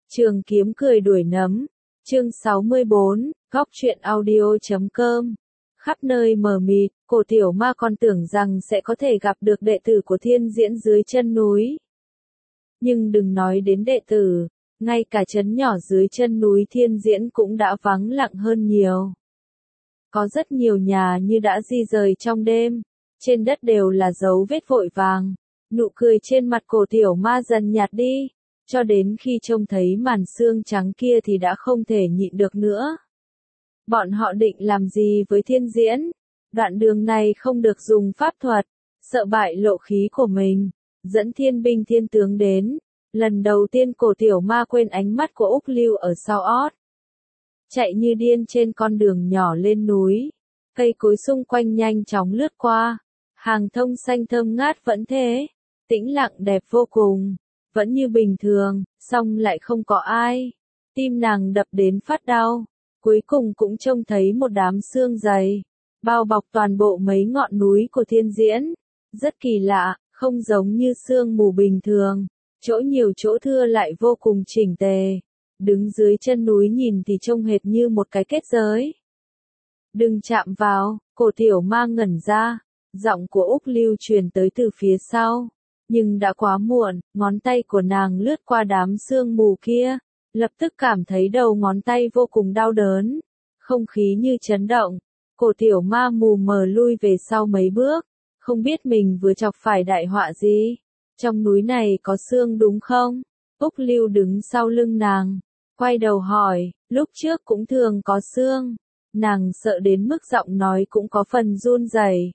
Trường kiếm cười đuổi nấm. Chương 64, góc truyện audio.com. Khắp nơi mờ mịt, cổ tiểu ma còn tưởng rằng sẽ có thể gặp được đệ tử của Thiên Diễn dưới chân núi. Nhưng đừng nói đến đệ tử, ngay cả trấn nhỏ dưới chân núi Thiên Diễn cũng đã vắng lặng hơn nhiều. Có rất nhiều nhà như đã di rời trong đêm, trên đất đều là dấu vết vội vàng, nụ cười trên mặt cổ tiểu ma dần nhạt đi. Cho đến khi trông thấy màn xương trắng kia thì đã không thể nhịn được nữa. Bọn họ định làm gì với Thiên Diễn? Đoạn đường này không được dùng pháp thuật, sợ bại lộ khí của mình. Dẫn thiên binh thiên tướng đến. Lần đầu tiên cổ tiểu ma quên ánh mắt của Úc Lưu ở sau ót. Chạy như điên trên con đường nhỏ lên núi. Cây cối xung quanh nhanh chóng lướt qua. Hàng thông xanh thơm ngát vẫn thế. Tĩnh lặng đẹp vô cùng. Vẫn như bình thường, song lại không có ai. Tim nàng đập đến phát đau. Cuối cùng cũng trông thấy một đám xương dày, bao bọc toàn bộ mấy ngọn núi của Thiên Diễn. Rất kỳ lạ, không giống như sương mù bình thường. Chỗ nhiều chỗ thưa lại vô cùng chỉnh tề. Đứng dưới chân núi nhìn thì trông hệt như một cái kết giới. Đừng chạm vào, cổ tiểu ma ngẩn ra. Giọng của Úc Lưu truyền tới từ phía sau. Nhưng đã quá muộn, ngón tay của nàng lướt qua đám sương mù kia, lập tức cảm thấy đầu ngón tay vô cùng đau đớn, không khí như chấn động, cổ tiểu ma mù mờ lui về sau mấy bước, không biết mình vừa chọc phải đại họa gì. Trong núi này có sương đúng không? Úc Lưu đứng sau lưng nàng, quay đầu hỏi, lúc trước cũng thường có sương. Nàng sợ đến mức giọng nói cũng có phần run rẩy.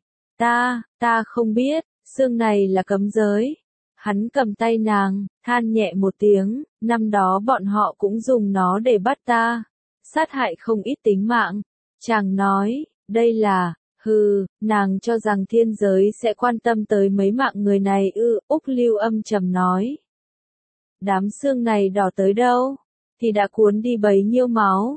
Ta không biết. Xương này là cấm giới. Hắn cầm tay nàng, than nhẹ một tiếng, năm đó bọn họ cũng dùng nó để bắt ta, sát hại không ít tính mạng. Chàng nói, đây là, nàng cho rằng thiên giới sẽ quan tâm tới mấy mạng người này ư? Úc Lưu âm trầm nói. Đám xương này đỏ tới đâu, thì đã cuốn đi bấy nhiêu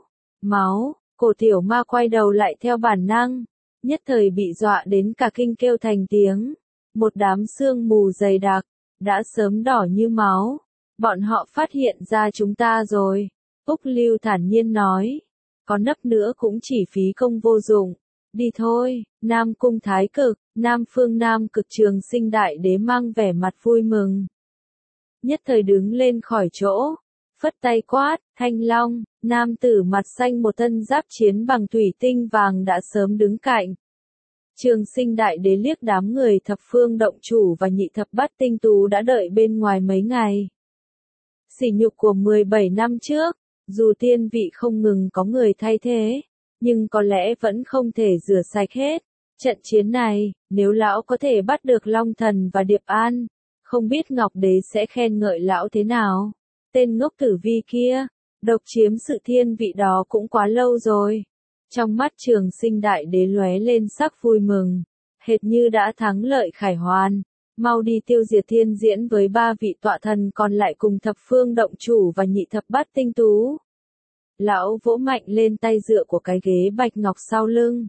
máu, cổ tiểu ma quay đầu lại theo bản năng, nhất thời bị dọa đến cả kinh kêu thành tiếng. Một đám sương mù dày đặc, đã sớm đỏ như máu. Bọn họ phát hiện ra chúng ta rồi. Úc Lưu thản nhiên nói. Có nấp nữa cũng chỉ phí công vô dụng. Đi thôi, Nam Cung Thái Cực, Nam Phương Nam Cực Trường Sinh Đại Đế mang vẻ mặt vui mừng. Nhất thời đứng lên khỏi chỗ, phất tay quát, Thanh Long, nam tử mặt xanh một thân giáp chiến bằng thủy tinh vàng đã sớm đứng cạnh. Trường Sinh Đại Đế liếc đám người thập phương động chủ và nhị thập bát tinh tú đã đợi bên ngoài mấy ngày. Sỉ nhục của 17 năm trước, dù tiên vị không ngừng có người thay thế, nhưng có lẽ vẫn không thể rửa sạch hết. Trận chiến này, nếu lão có thể bắt được Long Thần và Điệp An, không biết Ngọc Đế sẽ khen ngợi lão thế nào. Tên ngốc tử vi kia, độc chiếm sự thiên vị đó cũng quá lâu rồi. Trong mắt Trường Sinh Đại Đế lóe lên sắc vui mừng, hệt như đã thắng lợi khải hoàn, mau đi tiêu diệt Thiên Diễn với 3 vị tọa thần còn lại cùng thập phương động chủ và nhị thập bát tinh tú. Lão vỗ mạnh lên tay dựa của cái ghế bạch ngọc sau lưng.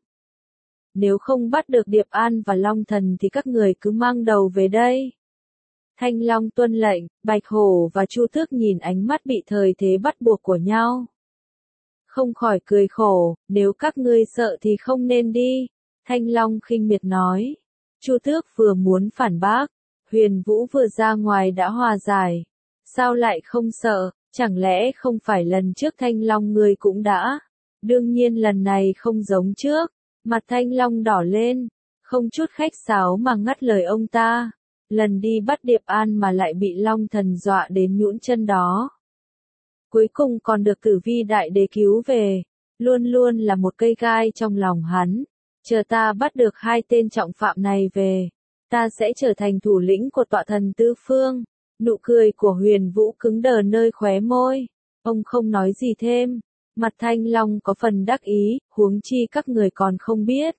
Nếu không bắt được Điệp An và Long Thần thì các người cứ mang đầu về đây. Thanh Long tuân lệnh, Bạch Hổ và Chu Tước nhìn ánh mắt bị thời thế bắt buộc của nhau. Không khỏi cười khổ, nếu các ngươi sợ thì không nên đi. Thanh Long khinh miệt nói. Chu Tước vừa muốn phản bác, Huyền Vũ vừa ra ngoài đã hòa giải. Sao lại không sợ, chẳng lẽ không phải lần trước Thanh Long ngươi cũng đã? Đương nhiên lần này không giống trước. Mặt Thanh Long đỏ lên, không chút khách sáo mà ngắt lời ông ta. Lần đi bắt Điệp An mà lại bị Long Thần dọa đến nhũn chân đó. Cuối cùng còn được Tử Vi Đại Đế cứu về, luôn luôn là một cây gai trong lòng hắn. Chờ ta bắt được 2 tên trọng phạm này về, ta sẽ trở thành thủ lĩnh của tọa thần tứ phương. Nụ cười của Huyền Vũ cứng đờ nơi khóe môi. Ông không nói gì thêm. Mặt Thanh Long có phần đắc ý, huống chi các người còn không biết.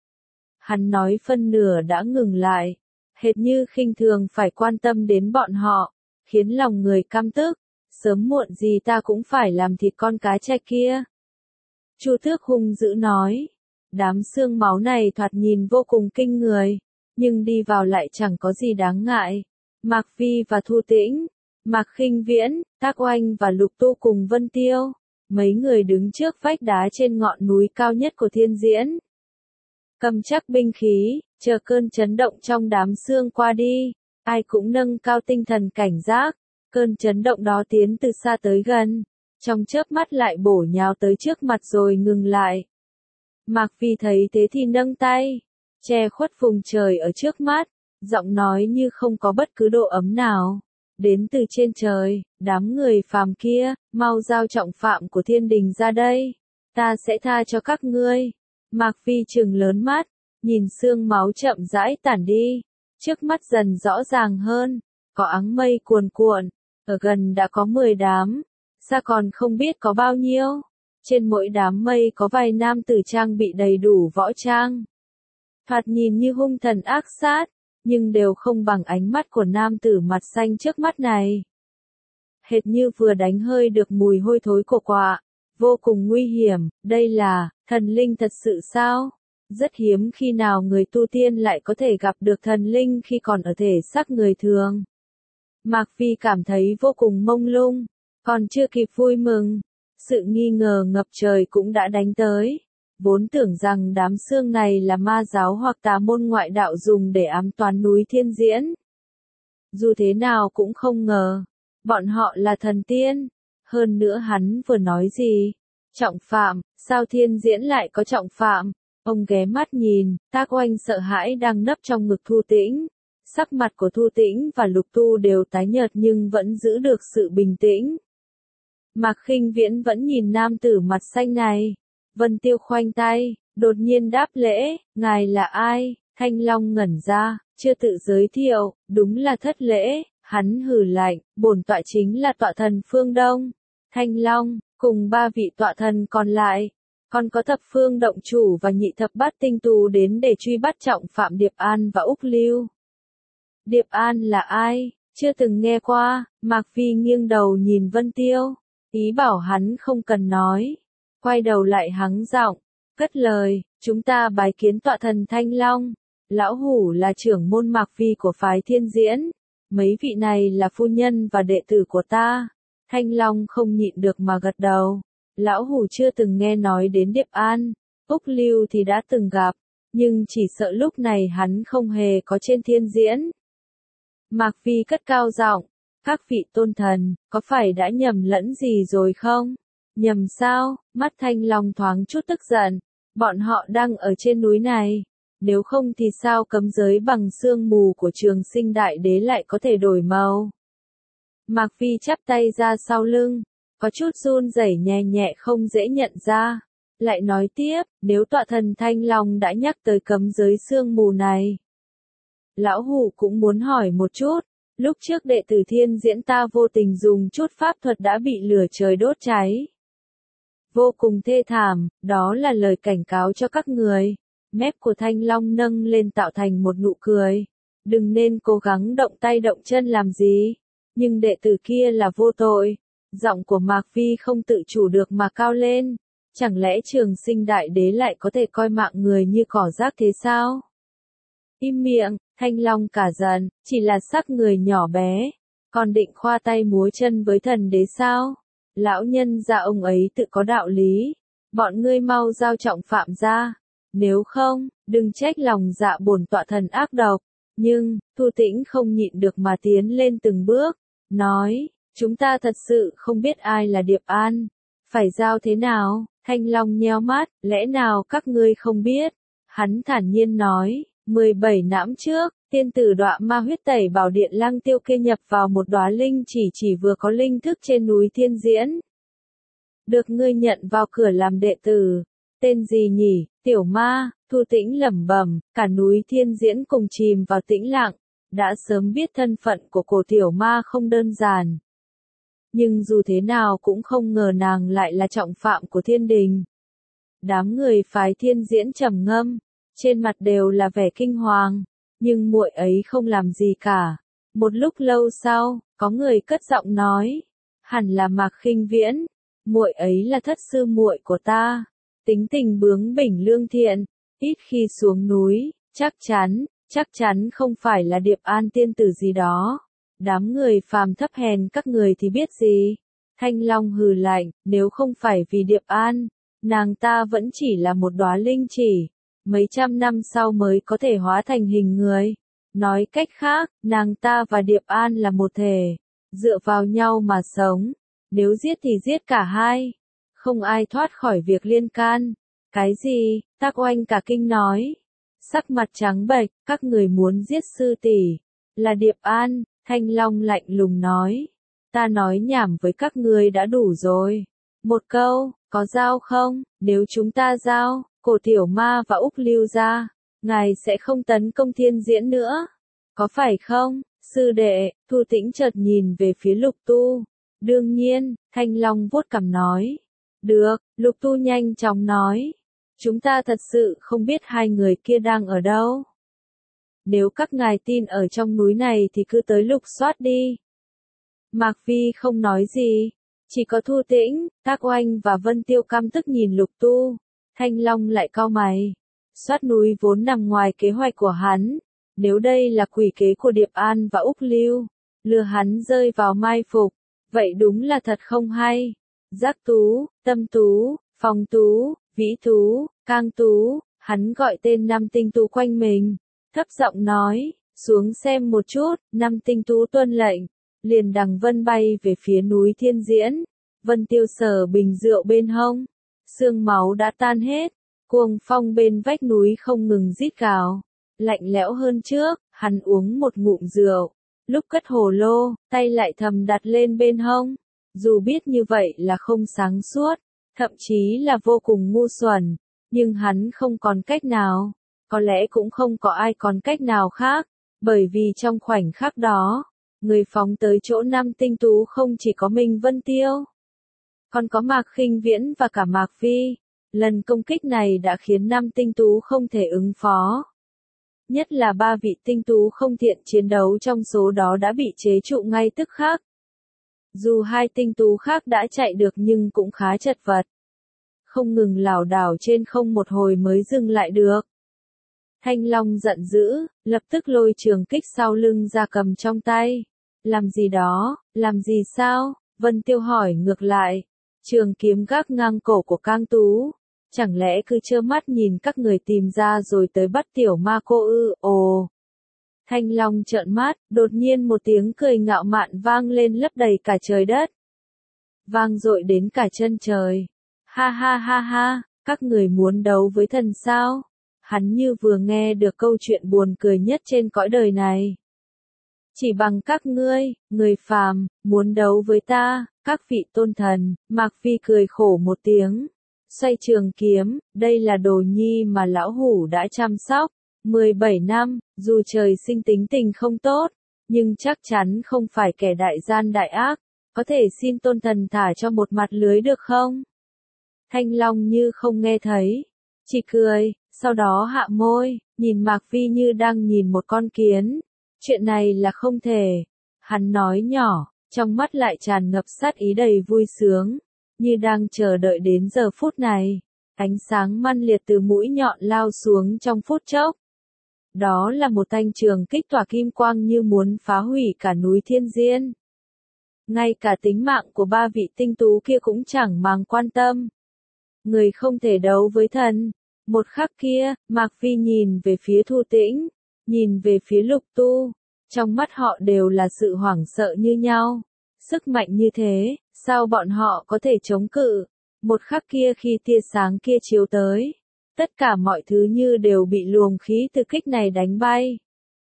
Hắn nói phân nửa đã ngừng lại, hệt như khinh thường phải quan tâm đến bọn họ, khiến lòng người căm tức. Sớm muộn gì ta cũng phải làm thịt con cá tre kia. Chu Tước hung dữ nói. Đám xương máu này thoạt nhìn vô cùng kinh người, nhưng đi vào lại chẳng có gì đáng ngại. Mạc Vi và Thu Tĩnh, Mạc Khinh Viễn, Tác Oanh và Lục Tu cùng Vân Tiêu, mấy người đứng trước vách đá trên ngọn núi cao nhất của Thiên Diễn. Cầm chắc binh khí, chờ cơn chấn động trong đám sương qua đi, ai cũng nâng cao tinh thần cảnh giác, cơn chấn động đó tiến từ xa tới gần, trong chớp mắt lại bổ nhào tới trước mặt rồi ngừng lại. Mạc Phi thấy thế thì nâng tay, che khuất vùng trời ở trước mắt, giọng nói như không có bất cứ độ ấm nào. Đến từ trên trời, đám người phàm kia, mau giao trọng phạm của thiên đình ra đây, ta sẽ tha cho các ngươi. Mạc Phi trừng lớn mắt, nhìn sương máu chậm rãi tản đi, trước mắt dần rõ ràng hơn, có áng mây cuồn cuộn, ở gần đã có 10 đám, xa còn không biết có bao nhiêu. Trên mỗi đám mây có vài nam tử trang bị đầy đủ võ trang. Thoạt nhìn như hung thần ác sát, nhưng đều không bằng ánh mắt của nam tử mặt xanh trước mắt này. Hệt như vừa đánh hơi được mùi hôi thối của quạ, vô cùng nguy hiểm, đây là thần linh thật sự sao? Rất hiếm khi nào người tu tiên lại có thể gặp được thần linh khi còn ở thể xác người thường. Mạc Phi cảm thấy vô cùng mông lung, còn chưa kịp vui mừng, sự nghi ngờ ngập trời cũng đã đánh tới. Vốn tưởng rằng đám sương này là ma giáo hoặc tà môn ngoại đạo dùng để ám toán núi Thiên Diễn. Dù thế nào cũng không ngờ, bọn họ là thần tiên. Hơn nữa hắn vừa nói gì? Trọng phạm, sao Thiên Diễn lại có trọng phạm? Ông ghé mắt nhìn, Tác Oanh sợ hãi đang nấp trong ngực Thu Tĩnh. Sắc mặt của Thu Tĩnh và Lục Tu đều tái nhợt nhưng vẫn giữ được sự bình tĩnh. Mạc Khinh Viễn vẫn nhìn nam tử mặt xanh này. Vân Tiêu khoanh tay, đột nhiên đáp lễ, ngài là ai? Thanh Long ngẩn ra, chưa tự giới thiệu, đúng là thất lễ, hắn hừ lạnh, bổn tọa chính là tọa thần phương Đông. Thanh Long, cùng 3 vị tọa thần còn lại, còn có thập phương động chủ và nhị thập bát tinh tú đến để truy bắt trọng phạm Điệp An và Úc Lưu. Điệp An là ai? Chưa từng nghe qua. Mạc Phi nghiêng đầu nhìn Vân Tiêu, ý bảo hắn không cần nói. Quay đầu lại hắng giọng, cất lời, chúng ta bái kiến tọa thần Thanh Long. Lão Hủ là trưởng môn Mạc Phi của phái Thiên Diễn. Mấy vị này là phu nhân và đệ tử của ta. Thanh Long không nhịn được mà gật đầu. Lão Hủ chưa từng nghe nói đến Điệp An, Úc Lưu thì đã từng gặp, nhưng chỉ sợ lúc này hắn không hề có trên Thiên Diễn. Mạc Phi cất cao giọng, các vị tôn thần, có phải đã nhầm lẫn gì rồi không? Nhầm sao? Mắt Thanh Long thoáng chút tức giận. Bọn họ đang ở trên núi này. Nếu không thì sao cấm giới bằng sương mù của Trường Sinh Đại Đế lại có thể đổi màu? Mạc Phi chắp tay ra sau lưng, có chút run rẩy nhẹ nhẹ không dễ nhận ra. Lại nói tiếp, nếu tọa thần Thanh Long đã nhắc tới cấm giới sương mù này. Lão Hủ cũng muốn hỏi một chút. Lúc trước đệ tử Thiên Diễn ta vô tình dùng chút pháp thuật đã bị lửa trời đốt cháy. Vô cùng thê thảm, đó là lời cảnh cáo cho các người. Mép của Thanh Long nâng lên tạo thành một nụ cười. Đừng nên cố gắng động tay động chân làm gì. Nhưng đệ tử kia là vô tội. Giọng của Mạc Phi không tự chủ được mà cao lên. Chẳng lẽ Trường Sinh Đại Đế lại có thể coi mạng người như cỏ rác thế sao? Im miệng, Thanh Long cả giận, chỉ là xác người nhỏ bé. Còn định khoa tay múa chân với thần đế sao? Lão nhân gia ông ấy tự có đạo lý. Bọn ngươi mau giao trọng phạm ra. Nếu không, đừng trách lòng dạ bổn tọa thần ác độc. Nhưng, Thu Tĩnh không nhịn được mà tiến lên từng bước. Nói, chúng ta thật sự không biết ai là Điệp An. Phải giao thế nào? Thanh Long nheo mắt, lẽ nào các ngươi không biết? Hắn thản nhiên nói, 17 năm trước, tiên tử đọa ma huyết tẩy bảo điện Lăng Tiêu kê nhập vào một đóa linh chỉ vừa có linh thức trên núi Thiên Diễn. Được ngươi nhận vào cửa làm đệ tử. Tên gì nhỉ? Tiểu ma. Thu Tĩnh lẩm bẩm, cả núi Thiên Diễn cùng chìm vào tĩnh lặng. Đã sớm biết thân phận của cổ tiểu ma không đơn giản. Nhưng dù thế nào cũng không ngờ nàng lại là trọng phạm của thiên đình. Đám người phái Thiên Diễn trầm ngâm, trên mặt đều là vẻ kinh hoàng, nhưng muội ấy không làm gì cả. Một lúc lâu sau, có người cất giọng nói, hẳn là Mạc Khinh Viễn, muội ấy là thất sư muội của ta, tính tình bướng bỉnh lương thiện, ít khi xuống núi, chắc chắn không phải là Điệp An tiên tử gì đó. Đám người phàm thấp hèn các người thì biết gì? Thanh Long hừ lạnh, nếu không phải vì Điệp An, nàng ta vẫn chỉ là một đóa linh chỉ, mấy trăm năm sau mới có thể hóa thành hình người. Nói cách khác, nàng ta và Điệp An là một thể, dựa vào nhau mà sống, nếu giết thì giết cả hai, không ai thoát khỏi việc liên can. Cái gì? Tác Oanh cả kinh nói. Sắc mặt trắng bệch, các người muốn giết sư tỷ, là Điệp An, Thanh Long lạnh lùng nói. Ta nói nhảm với các ngươi đã đủ rồi. Một câu, có giao không? Nếu chúng ta giao, Cổ Tiểu Ma và Úc Lưu ra, ngài sẽ không tấn công Thiên Diễn nữa. Có phải không, sư đệ? Thu Tĩnh chợt nhìn về phía Lục Tu. Đương nhiên, Thanh Long vuốt cằm nói. Được, Lục Tu nhanh chóng nói. Chúng ta thật sự không biết hai người kia đang ở đâu. Nếu các ngài tin ở trong núi này thì cứ tới lục soát đi. Mạc Vi không nói gì, chỉ có Thu Tĩnh, Tác Oanh và Vân Tiêu căm tức nhìn Lục Tu. Thanh Long lại cau mày. Soát núi vốn nằm ngoài kế hoạch của hắn. Nếu đây là quỷ kế của Điệp An và Úc Lưu, lừa hắn rơi vào mai phục, vậy đúng là thật không hay. Giác Tú, Tâm Tú, Phong Tú, Vĩ Tú, Cang Tú, hắn gọi tên 5 tinh tú quanh mình, thấp giọng nói, xuống xem một chút. 5 tinh tú tuân lệnh, liền đằng vân bay về phía núi Thiên Diễn. Vân Tiêu sờ bình rượu bên hông, xương máu đã tan hết, cuồng phong bên vách núi không ngừng rít gào, lạnh lẽo hơn trước. Hắn uống một ngụm rượu, lúc cất hồ lô, tay lại thầm đặt lên bên hông, dù biết như vậy là không sáng suốt, thậm chí là vô cùng ngu xuẩn, nhưng hắn không còn cách nào, có lẽ cũng không có ai còn cách nào khác, bởi vì trong khoảnh khắc đó, người phóng tới chỗ 5 tinh tú không chỉ có mình Vân Tiêu, còn có Mạc Khinh Viễn và cả Mạc Vi. Lần công kích này đã khiến 5 tinh tú không thể ứng phó. Nhất là 3 vị tinh tú không thiện chiến đấu trong số đó đã bị chế trụ ngay tức khắc. Dù 2 tinh tú khác đã chạy được nhưng cũng khá chật vật. Không ngừng lảo đảo trên không một hồi mới dừng lại được. Thanh Long giận dữ, lập tức lôi trường kích sau lưng ra cầm trong tay. Làm gì đó, làm gì sao? Vân Tiêu hỏi ngược lại. Trường kiếm gác ngang cổ của Cang Tú. Chẳng lẽ cứ trơ mắt nhìn các người tìm ra rồi tới bắt tiểu ma cô ư? Ồ! Thanh Long trợn mắt, đột nhiên một tiếng cười ngạo mạn vang lên lấp đầy cả trời đất. Vang dội đến cả chân trời. Ha ha ha ha, các người muốn đấu với thần sao? Hắn như vừa nghe được câu chuyện buồn cười nhất trên cõi đời này. Chỉ bằng các ngươi, người phàm, muốn đấu với ta, các vị tôn thần. Mạc Vi cười khổ một tiếng. Xoay trường kiếm, đây là đồ nhi mà lão hủ đã chăm sóc 17 năm, dù trời sinh tính tình không tốt, nhưng chắc chắn không phải kẻ đại gian đại ác, có thể xin tôn thần thả cho một mặt lưới được không? Thanh Long như không nghe thấy, chỉ cười, sau đó hạ môi, nhìn Mạc Vi như đang nhìn một con kiến. Chuyện này là không thể. Hắn nói nhỏ, trong mắt lại tràn ngập sát ý đầy vui sướng, như đang chờ đợi đến giờ phút này. Ánh sáng manh liệt từ mũi nhọn lao xuống trong phút chốc. Đó là một thanh trường kích tỏa kim quang như muốn phá hủy cả núi Thiên Diễn. Ngay cả tính mạng của 3 vị tinh tú kia cũng chẳng màng quan tâm. Người không thể đấu với thần. Một khắc kia, Mạc Vi nhìn về phía Thu Tĩnh, nhìn về phía Lục Tu. Trong mắt họ đều là sự hoảng sợ như nhau. Sức mạnh như thế, sao bọn họ có thể chống cự? Một khắc kia khi tia sáng kia chiếu tới, tất cả mọi thứ như đều bị luồng khí từ kích này đánh bay.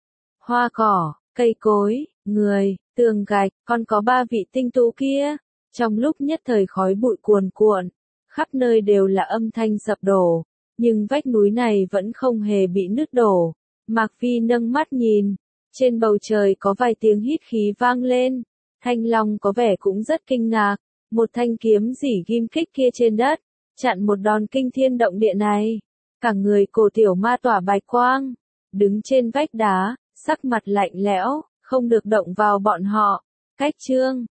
Hoa cỏ, cây cối, người, tường gạch, còn có 3 vị tinh tú kia. Trong lúc nhất thời khói bụi cuồn cuộn, khắp nơi đều là âm thanh sập đổ, nhưng vách núi này vẫn không hề bị nứt đổ. Mạc Vi nâng mắt nhìn, trên bầu trời có vài tiếng hít khí vang lên. Thanh Long có vẻ cũng rất kinh ngạc, một thanh kiếm rỉ ghim kích kia trên đất, chặn một đòn kinh thiên động địa này. Cả người Cổ Tiểu Ma tỏa bạch quang, đứng trên vách đá, sắc mặt lạnh lẽo, không được động vào bọn họ. Cách chương